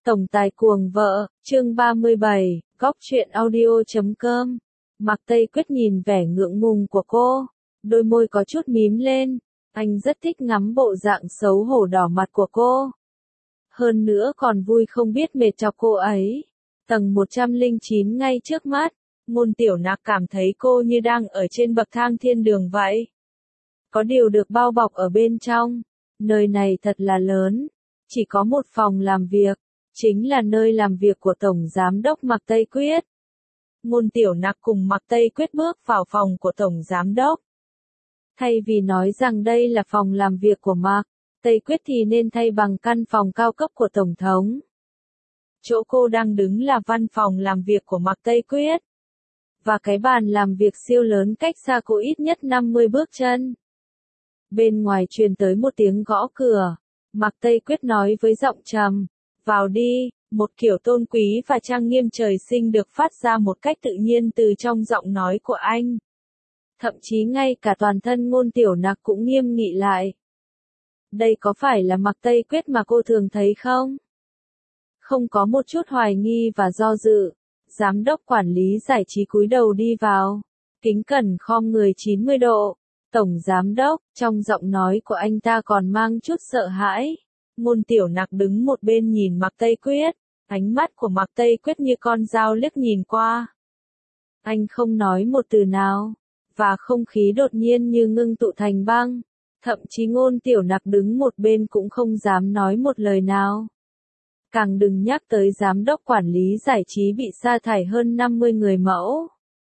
Tổng tài cuồng vợ, chương 37, góc truyện audio.com. Mạc Tây Quyết nhìn vẻ ngượng ngùng của cô, đôi môi có chút mím lên, anh rất thích ngắm bộ dạng xấu hổ đỏ mặt của cô. Hơn nữa còn vui không biết mệt chọc cô ấy. Tầng 109 ngay trước mắt, Ngôn Tiểu Nặc cảm thấy cô như đang ở trên bậc thang thiên đường vậy. Có điều được bao bọc ở bên trong, nơi này thật là lớn, chỉ có một phòng làm việc. Chính là nơi làm việc của Tổng Giám đốc Mạc Tây Quyết. Ngôn Tiểu Nặc cùng Mạc Tây Quyết bước vào phòng của Tổng Giám đốc. Thay vì nói rằng đây là phòng làm việc của Mạc Tây Quyết thì nên thay bằng căn phòng cao cấp của Tổng thống. Chỗ cô đang đứng là văn phòng làm việc của Mạc Tây Quyết. Và cái bàn làm việc siêu lớn cách xa cô ít nhất 50 bước chân. Bên ngoài truyền tới một tiếng gõ cửa. Mạc Tây Quyết nói với giọng trầm. Vào đi, một kiểu tôn quý và trang nghiêm trời sinh được phát ra một cách tự nhiên từ trong giọng nói của anh. Thậm chí ngay cả toàn thân Ngôn Tiểu Nặc cũng nghiêm nghị lại. Đây có phải là Mạc Tây Quyết mà cô thường thấy không? Không có một chút hoài nghi và do dự, giám đốc quản lý giải trí cúi đầu đi vào, kính cẩn khom người 90 độ. Tổng giám đốc, trong giọng nói của anh ta còn mang chút sợ hãi. Ngôn Tiểu Nặc đứng một bên nhìn Mạc Tây Quyết, ánh mắt của Mạc Tây Quyết như con dao liếc nhìn qua. Anh không nói một từ nào, và không khí đột nhiên như ngưng tụ thành băng, thậm chí Ngôn Tiểu Nặc đứng một bên cũng không dám nói một lời nào. Càng đừng nhắc tới giám đốc quản lý giải trí bị sa thải hơn 50 người mẫu.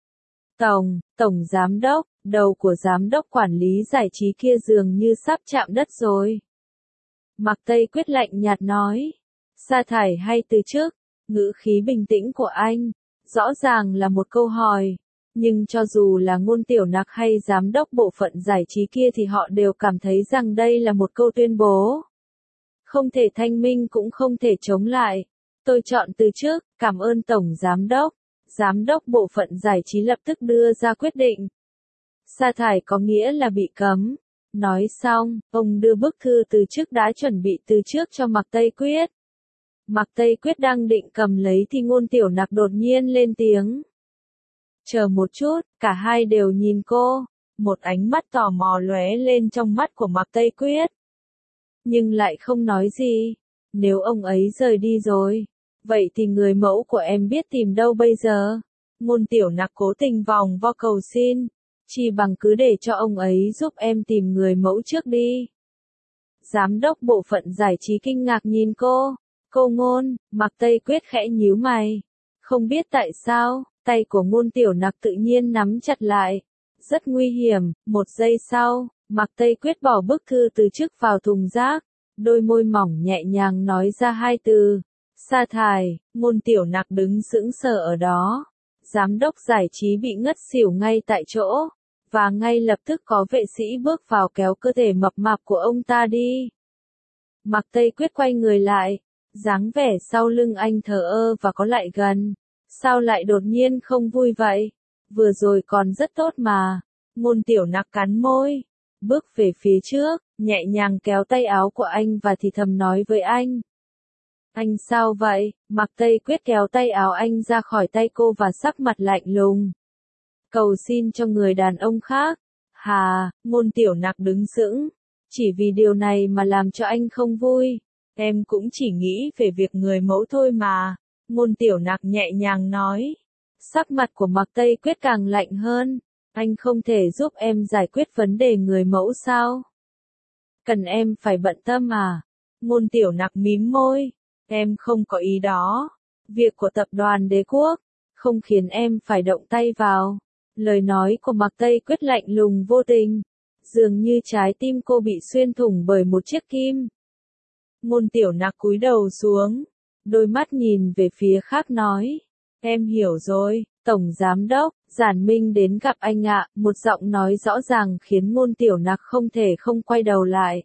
Tổng giám đốc, đầu của giám đốc quản lý giải trí kia dường như sắp chạm đất rồi. Mạc Tây Quyết lạnh nhạt nói. Sa thải hay từ chức? Ngữ khí bình tĩnh của anh, rõ ràng là một câu hỏi. Nhưng cho dù là Ngôn Tiểu Nặc hay giám đốc bộ phận giải trí kia thì họ đều cảm thấy rằng đây là một câu tuyên bố. Không thể thanh minh cũng không thể chống lại. Tôi chọn từ chức, cảm ơn Tổng Giám đốc. Giám đốc bộ phận giải trí lập tức đưa ra quyết định. Sa thải có nghĩa là bị cấm. Nói xong, ông đưa bức thư từ chức đã chuẩn bị từ trước cho Mạc Tây Quyết. Mạc Tây Quyết đang định cầm lấy thì Ngôn Tiểu Nặc đột nhiên lên tiếng. Chờ một chút, cả hai đều nhìn cô, một ánh mắt tò mò lóe lên trong mắt của Mạc Tây Quyết. Nhưng lại không nói gì, nếu ông ấy rời đi rồi, vậy thì người mẫu của em biết tìm đâu bây giờ? Ngôn Tiểu Nặc cố tình vòng vo cầu xin. Chỉ bằng cứ để cho ông ấy giúp em tìm người mẫu trước đi. Giám đốc bộ phận giải trí kinh ngạc nhìn cô. Cô Ngôn, Mạc Tây Quyết khẽ nhíu mày. Không biết tại sao, tay của Ngôn Tiểu Nặc tự nhiên nắm chặt lại. Rất nguy hiểm, một giây sau, Mạc Tây Quyết bỏ bức thư từ chức vào thùng rác. Đôi môi mỏng nhẹ nhàng nói ra hai từ. Sa thải. Ngôn Tiểu Nặc đứng sững sờ ở đó. Giám đốc giải trí bị ngất xỉu ngay tại chỗ. Và ngay lập tức có vệ sĩ bước vào kéo cơ thể mập mạp của ông ta đi. Mạc Tây Quyết quay người lại, dáng vẻ sau lưng anh thờ ơ và có lại gần. Sao lại đột nhiên không vui vậy? Vừa rồi còn rất tốt mà. Ngôn Tiểu Nặc cắn môi, bước về phía trước, nhẹ nhàng kéo tay áo của anh và thì thầm nói với anh. Anh sao vậy? Mạc Tây Quyết kéo tay áo anh ra khỏi tay cô và sắc mặt lạnh lùng. Cầu xin cho người đàn ông khác. Hà, Ngôn Tiểu Nặc đứng sững. Chỉ vì điều này mà làm cho anh không vui. Em cũng chỉ nghĩ về việc người mẫu thôi mà. Ngôn Tiểu Nặc nhẹ nhàng nói. Sắc mặt của Mạc Tây Quyết càng lạnh hơn. Anh không thể giúp em giải quyết vấn đề người mẫu sao? Cần em phải bận tâm à? Ngôn Tiểu Nặc mím môi. Em không có ý đó. Việc của tập đoàn Đế Quốc không khiến em phải động tay vào. Lời nói của Mạc Tây Quyết lạnh lùng vô tình, dường như trái tim cô bị xuyên thủng bởi một chiếc kim. Ngôn Tiểu Nặc cúi đầu xuống, đôi mắt nhìn về phía khác nói. Em hiểu rồi, Tổng Giám đốc, Giản Minh đến gặp anh ạ. Một giọng nói rõ ràng khiến Ngôn Tiểu Nặc không thể không quay đầu lại.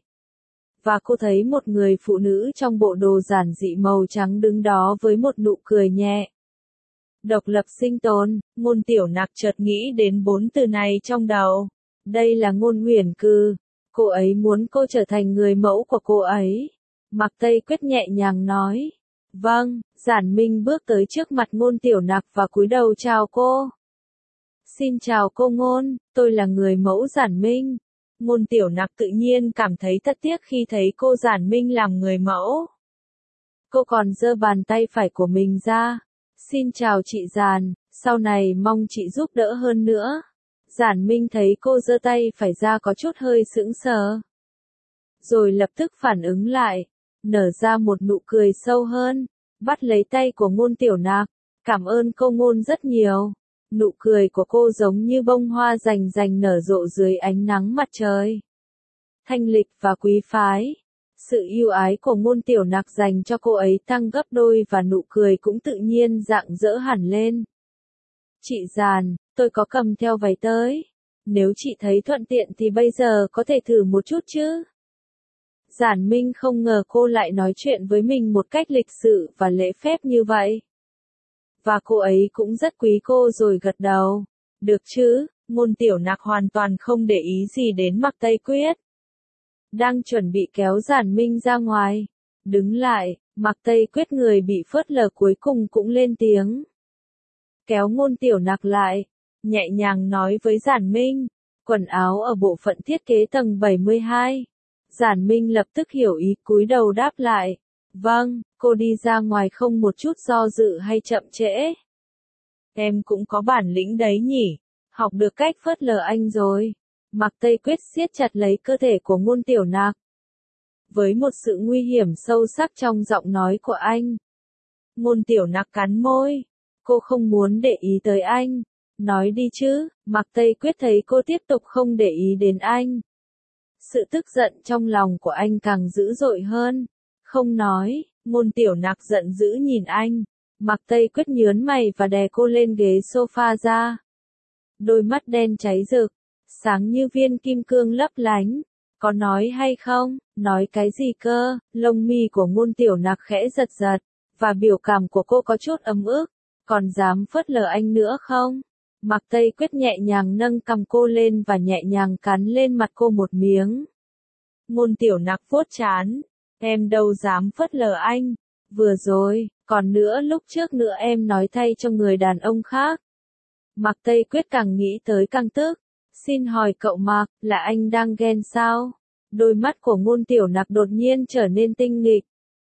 Và cô thấy một người phụ nữ trong bộ đồ giản dị màu trắng đứng đó với một nụ cười nhẹ. Độc lập sinh tồn, Ngôn Tiểu Nặc chợt nghĩ đến 4 từ này trong đầu. Đây là Ngôn Uyển Cư. Cô ấy muốn cô trở thành người mẫu của cô ấy. Mạc Tây Quyết nhẹ nhàng nói. Vâng, Giản Minh bước tới trước mặt Ngôn Tiểu Nặc và cúi đầu chào cô. Xin chào cô Ngôn, tôi là người mẫu Giản Minh. Ngôn Tiểu Nặc tự nhiên cảm thấy thất tiếc khi thấy cô Giản Minh làm người mẫu. Cô còn giơ bàn tay phải của mình ra. Xin chào chị Giản, sau này mong chị giúp đỡ hơn nữa. Giản Minh thấy cô giơ tay phải ra có chút hơi sững sờ. Rồi lập tức phản ứng lại, nở ra một nụ cười sâu hơn, bắt lấy tay của Ngôn Tiểu Nặc. Cảm ơn cô Ngôn rất nhiều. Nụ cười của cô giống như bông hoa rành rành nở rộ dưới ánh nắng mặt trời. Thanh lịch và quý phái. Sự yêu ái của Ngôn Tiểu Nặc dành cho cô ấy tăng gấp đôi và nụ cười cũng tự nhiên rạng rỡ hẳn lên. Chị Giản, tôi có cầm theo váy tới. Nếu chị thấy thuận tiện thì bây giờ có thể thử một chút chứ? Giản Minh không ngờ cô lại nói chuyện với mình một cách lịch sự và lễ phép như vậy. Và cô ấy cũng rất quý cô rồi gật đầu. Được chứ, Ngôn Tiểu Nặc hoàn toàn không để ý gì đến Mạc Tây Quyết. Đang chuẩn bị kéo Giản Minh ra ngoài. Đứng lại, Mạc Tây Quyết người bị phớt lờ cuối cùng cũng lên tiếng. Kéo Ngôn Tiểu Nặc lại, nhẹ nhàng nói với Giản Minh, quần áo ở bộ phận thiết kế tầng 72. Giản Minh lập tức hiểu ý cúi đầu đáp lại. Vâng, cô đi ra ngoài không một chút do dự hay chậm trễ. Em cũng có bản lĩnh đấy nhỉ, học được cách phớt lờ anh rồi. Mạc Tây Quyết siết chặt lấy cơ thể của Ngôn Tiểu Nặc. Với một sự nguy hiểm sâu sắc trong giọng nói của anh. Ngôn Tiểu Nặc cắn môi. Cô không muốn để ý tới anh. Nói đi chứ, Mạc Tây Quyết thấy cô tiếp tục không để ý đến anh. Sự tức giận trong lòng của anh càng dữ dội hơn. Không nói, Ngôn Tiểu Nặc giận dữ nhìn anh. Mạc Tây Quyết nhớn mày và đè cô lên ghế sofa ra. Đôi mắt đen cháy rực, sáng như viên kim cương lấp lánh. Có nói hay không? Nói cái gì cơ? Lông mi của Ngôn Tiểu Nặc khẽ giật giật, và biểu cảm của cô có chút ấm ức. Còn dám phớt lờ anh nữa không? Mạc Tây Quyết nhẹ nhàng nâng cằm cô lên và nhẹ nhàng cắn lên mặt cô một miếng. Ngôn Tiểu Nặc vuốt trán. Em đâu dám phớt lờ anh. Vừa rồi, còn nữa lúc trước nữa em nói thay cho người đàn ông khác. Mạc Tây Quyết càng nghĩ tới càng tức. Xin hỏi cậu Mạc, là anh đang ghen sao? Đôi mắt của Ngôn Tiểu Nặc đột nhiên trở nên tinh nghịch.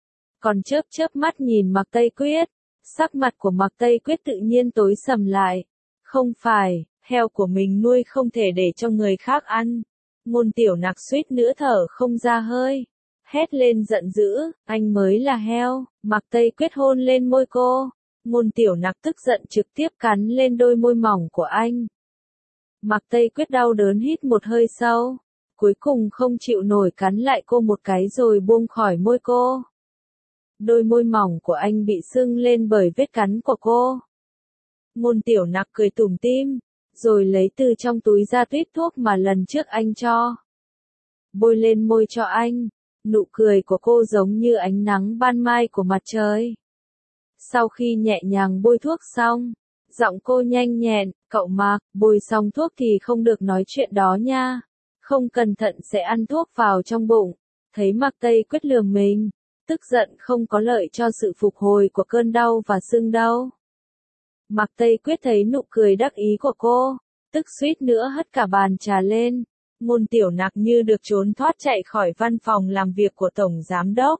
Còn chớp chớp mắt nhìn Mạc Tây Quyết. Sắc mặt của Mạc Tây Quyết tự nhiên tối sầm lại. Không phải, heo của mình nuôi không thể để cho người khác ăn. Ngôn Tiểu Nặc suýt nữa thở không ra hơi. Hét lên giận dữ, anh mới là heo. Mạc Tây Quyết hôn lên môi cô. Ngôn Tiểu Nặc tức giận trực tiếp cắn lên đôi môi mỏng của anh. Mạc Tây Quyết đau đớn hít một hơi sâu. Cuối cùng không chịu nổi cắn lại cô một cái rồi buông khỏi môi cô. Đôi môi mỏng của anh bị sưng lên bởi vết cắn của cô. Ngôn Tiểu Nặc cười tủm tỉm, rồi lấy từ trong túi ra tuýp thuốc mà lần trước anh cho. Bôi lên môi cho anh. Nụ cười của cô giống như ánh nắng ban mai của mặt trời. Sau khi nhẹ nhàng bôi thuốc xong, giọng cô nhanh nhẹn, cậu Mạc, bôi xong thuốc thì không được nói chuyện đó nha. Không cẩn thận sẽ ăn thuốc vào trong bụng. Thấy Mạc Tây Quyết lườm mình, tức giận không có lợi cho sự phục hồi của cơn đau và sưng đau. Mạc Tây Quyết thấy nụ cười đắc ý của cô, tức suýt nữa hất cả bàn trà lên. Ngôn Tiểu Nặc như được trốn thoát chạy khỏi văn phòng làm việc của Tổng Giám Đốc.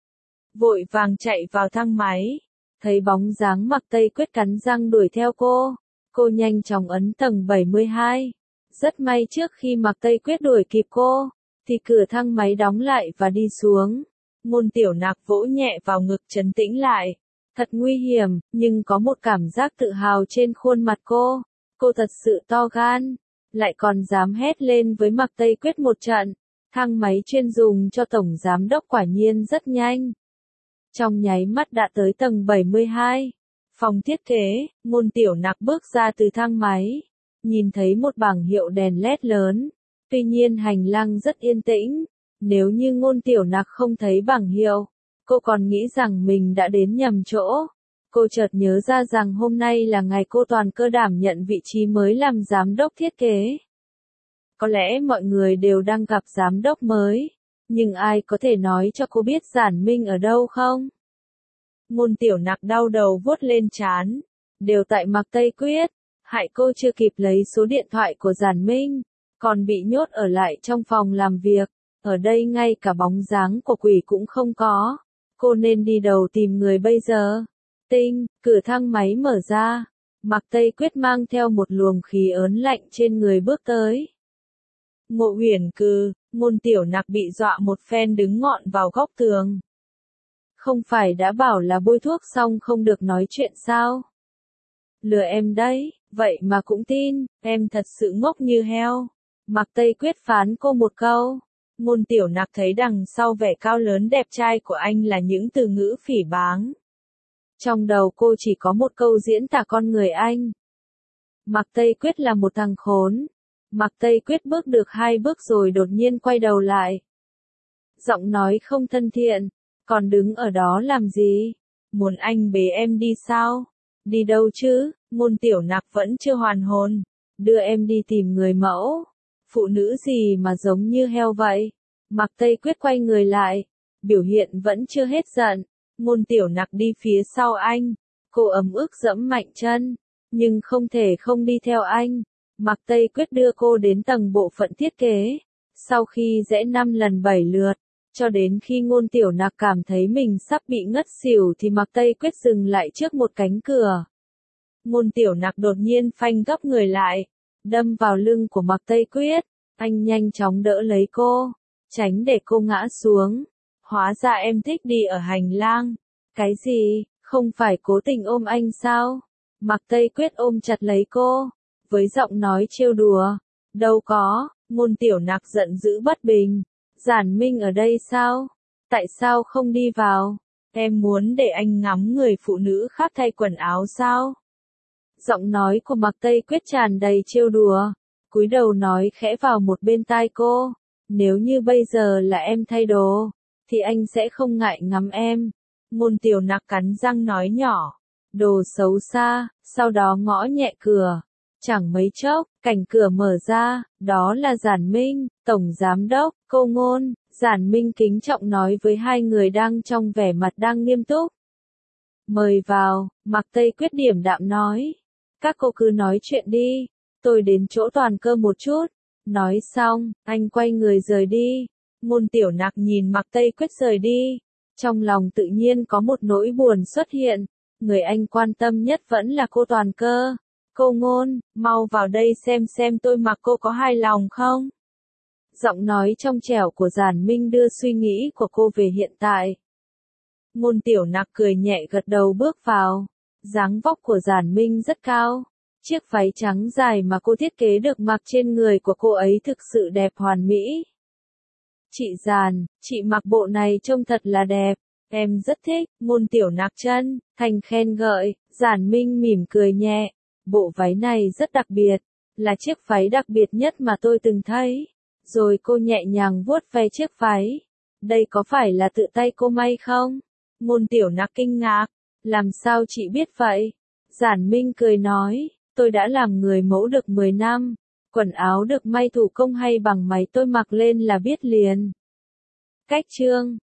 Vội vàng chạy vào thang máy. Thấy bóng dáng Mạc Tây Quyết cắn răng đuổi theo cô. Cô nhanh chóng ấn tầng 72. Rất may trước khi Mạc Tây Quyết đuổi kịp cô, thì cửa thang máy đóng lại và đi xuống. Ngôn Tiểu Nặc vỗ nhẹ vào ngực trấn tĩnh lại. Thật nguy hiểm, nhưng có một cảm giác tự hào trên khuôn mặt cô. Cô thật sự to gan. Lại còn dám hét lên với Mạc Tây Quyết một trận. Thang máy chuyên dùng cho Tổng Giám Đốc quả nhiên rất nhanh. Trong nháy mắt đã tới tầng 72. Phòng thiết kế, Ngôn Tiểu Nặc bước ra từ thang máy. Nhìn thấy một bảng hiệu đèn LED lớn. Tuy nhiên hành lang rất yên tĩnh. Nếu như Ngôn Tiểu Nặc không thấy bảng hiệu, cô còn nghĩ rằng mình đã đến nhầm chỗ. Cô chợt nhớ ra rằng hôm nay là ngày cô toàn cơ đảm nhận vị trí mới làm giám đốc thiết kế. Có lẽ mọi người đều đang gặp giám đốc mới, nhưng ai có thể nói cho cô biết Giản Minh ở đâu không? Ngôn Tiểu Nặc đau đầu vuốt lên trán. Đều tại Mạc Tây Quyết. Hại cô chưa kịp lấy số điện thoại của Giản Minh. Còn bị nhốt ở lại trong phòng làm việc. Ở đây ngay cả bóng dáng của quỷ cũng không có. Cô nên đi đầu tìm người bây giờ. Tinh, cửa thang máy mở ra. Mạc Tây Quyết mang theo một luồng khí ớn lạnh trên người bước tới. Ngộ Huyền Cừ, Ngôn Tiểu Nặc bị dọa một phen đứng ngọn vào góc tường. Không phải đã bảo là bôi thuốc xong không được nói chuyện sao? Lừa em đấy, vậy mà cũng tin, em thật sự ngốc như heo. Mạc Tây Quyết phán cô một câu. Ngôn Tiểu Nặc thấy đằng sau vẻ cao lớn đẹp trai của anh là những từ ngữ phỉ báng. Trong đầu cô chỉ có một câu diễn tả con người anh. Mạc Tây Quyết là một thằng khốn. Mạc Tây Quyết bước được 2 bước rồi đột nhiên quay đầu lại. Giọng nói không thân thiện. Còn đứng ở đó làm gì? Muốn anh bế em đi sao? Đi đâu chứ? Ngôn Tiểu Nặc vẫn chưa hoàn hồn. Đưa em đi tìm người mẫu. Phụ nữ gì mà giống như heo vậy? Mạc Tây Quyết quay người lại. Biểu hiện vẫn chưa hết giận. Ngôn Tiểu Nặc đi phía sau anh. Cô ấm ức giẫm mạnh chân. Nhưng không thể không đi theo anh. Mạc Tây Quyết đưa cô đến tầng bộ phận thiết kế. Sau khi rẽ 5 lần 7 lượt. Cho đến khi Ngôn Tiểu Nặc cảm thấy mình sắp bị ngất xỉu thì Mạc Tây Quyết dừng lại trước một cánh cửa. Ngôn Tiểu Nặc đột nhiên phanh gấp người lại. Đâm vào lưng của Mạc Tây Quyết. Anh nhanh chóng đỡ lấy cô. Tránh để cô ngã xuống. Hóa ra em thích đi ở hành lang. Cái gì, không phải cố tình ôm anh sao? Mạc Tây Quyết ôm chặt lấy cô. Với giọng nói trêu đùa. Đâu có, Ngôn Tiểu Nặc giận dữ bất bình. Giản Minh ở đây sao? Tại sao không đi vào? Em muốn để anh ngắm người phụ nữ khác thay quần áo sao? Giọng nói của Mạc Tây Quyết tràn đầy trêu đùa. Cúi đầu nói khẽ vào một bên tai cô. Nếu như bây giờ là em thay đồ, thì anh sẽ không ngại ngắm em. Ngôn Tiểu Nặc cắn răng nói nhỏ. Đồ xấu xa, sau đó ngõ nhẹ cửa. Chẳng mấy chốc, cảnh cửa mở ra, đó là Giản Minh, Tổng Giám đốc, cô Ngôn. Giản Minh kính trọng nói với hai người đang trong vẻ mặt đang nghiêm túc. Mời vào, Mạc Tây Quyết điểm đạm nói. Các cô cứ nói chuyện đi, tôi đến chỗ Toàn Cơ một chút. Nói xong, anh quay người rời đi. Ngôn Tiểu Nặc nhìn Mạc Tây Quyết rời đi. Trong lòng tự nhiên có một nỗi buồn xuất hiện. Người anh quan tâm nhất vẫn là cô Toàn Cơ. Cô Ngôn, mau vào đây xem tôi mặc cô có hài lòng không? Giọng nói trong trẻo của Giản Minh đưa suy nghĩ của cô về hiện tại. Ngôn Tiểu Nặc cười nhẹ gật đầu bước vào. Dáng vóc của Giản Minh rất cao. Chiếc váy trắng dài mà cô thiết kế được mặc trên người của cô ấy thực sự đẹp hoàn mỹ. Chị Giản, chị mặc bộ này trông thật là đẹp. Em rất thích. Ngôn Tiểu Nặc chân thành khen ngợi. Giản Minh mỉm cười nhẹ. Bộ váy này rất đặc biệt. Là chiếc váy đặc biệt nhất mà tôi từng thấy. Rồi cô nhẹ nhàng vuốt ve chiếc váy. Đây có phải là tự tay cô may không? Ngôn Tiểu Nặc kinh ngạc. Làm sao chị biết vậy? Giản Minh cười nói. Tôi đã làm người mẫu được 10 năm. Quần áo được may thủ công hay bằng máy tôi mặc lên là biết liền. Cách chương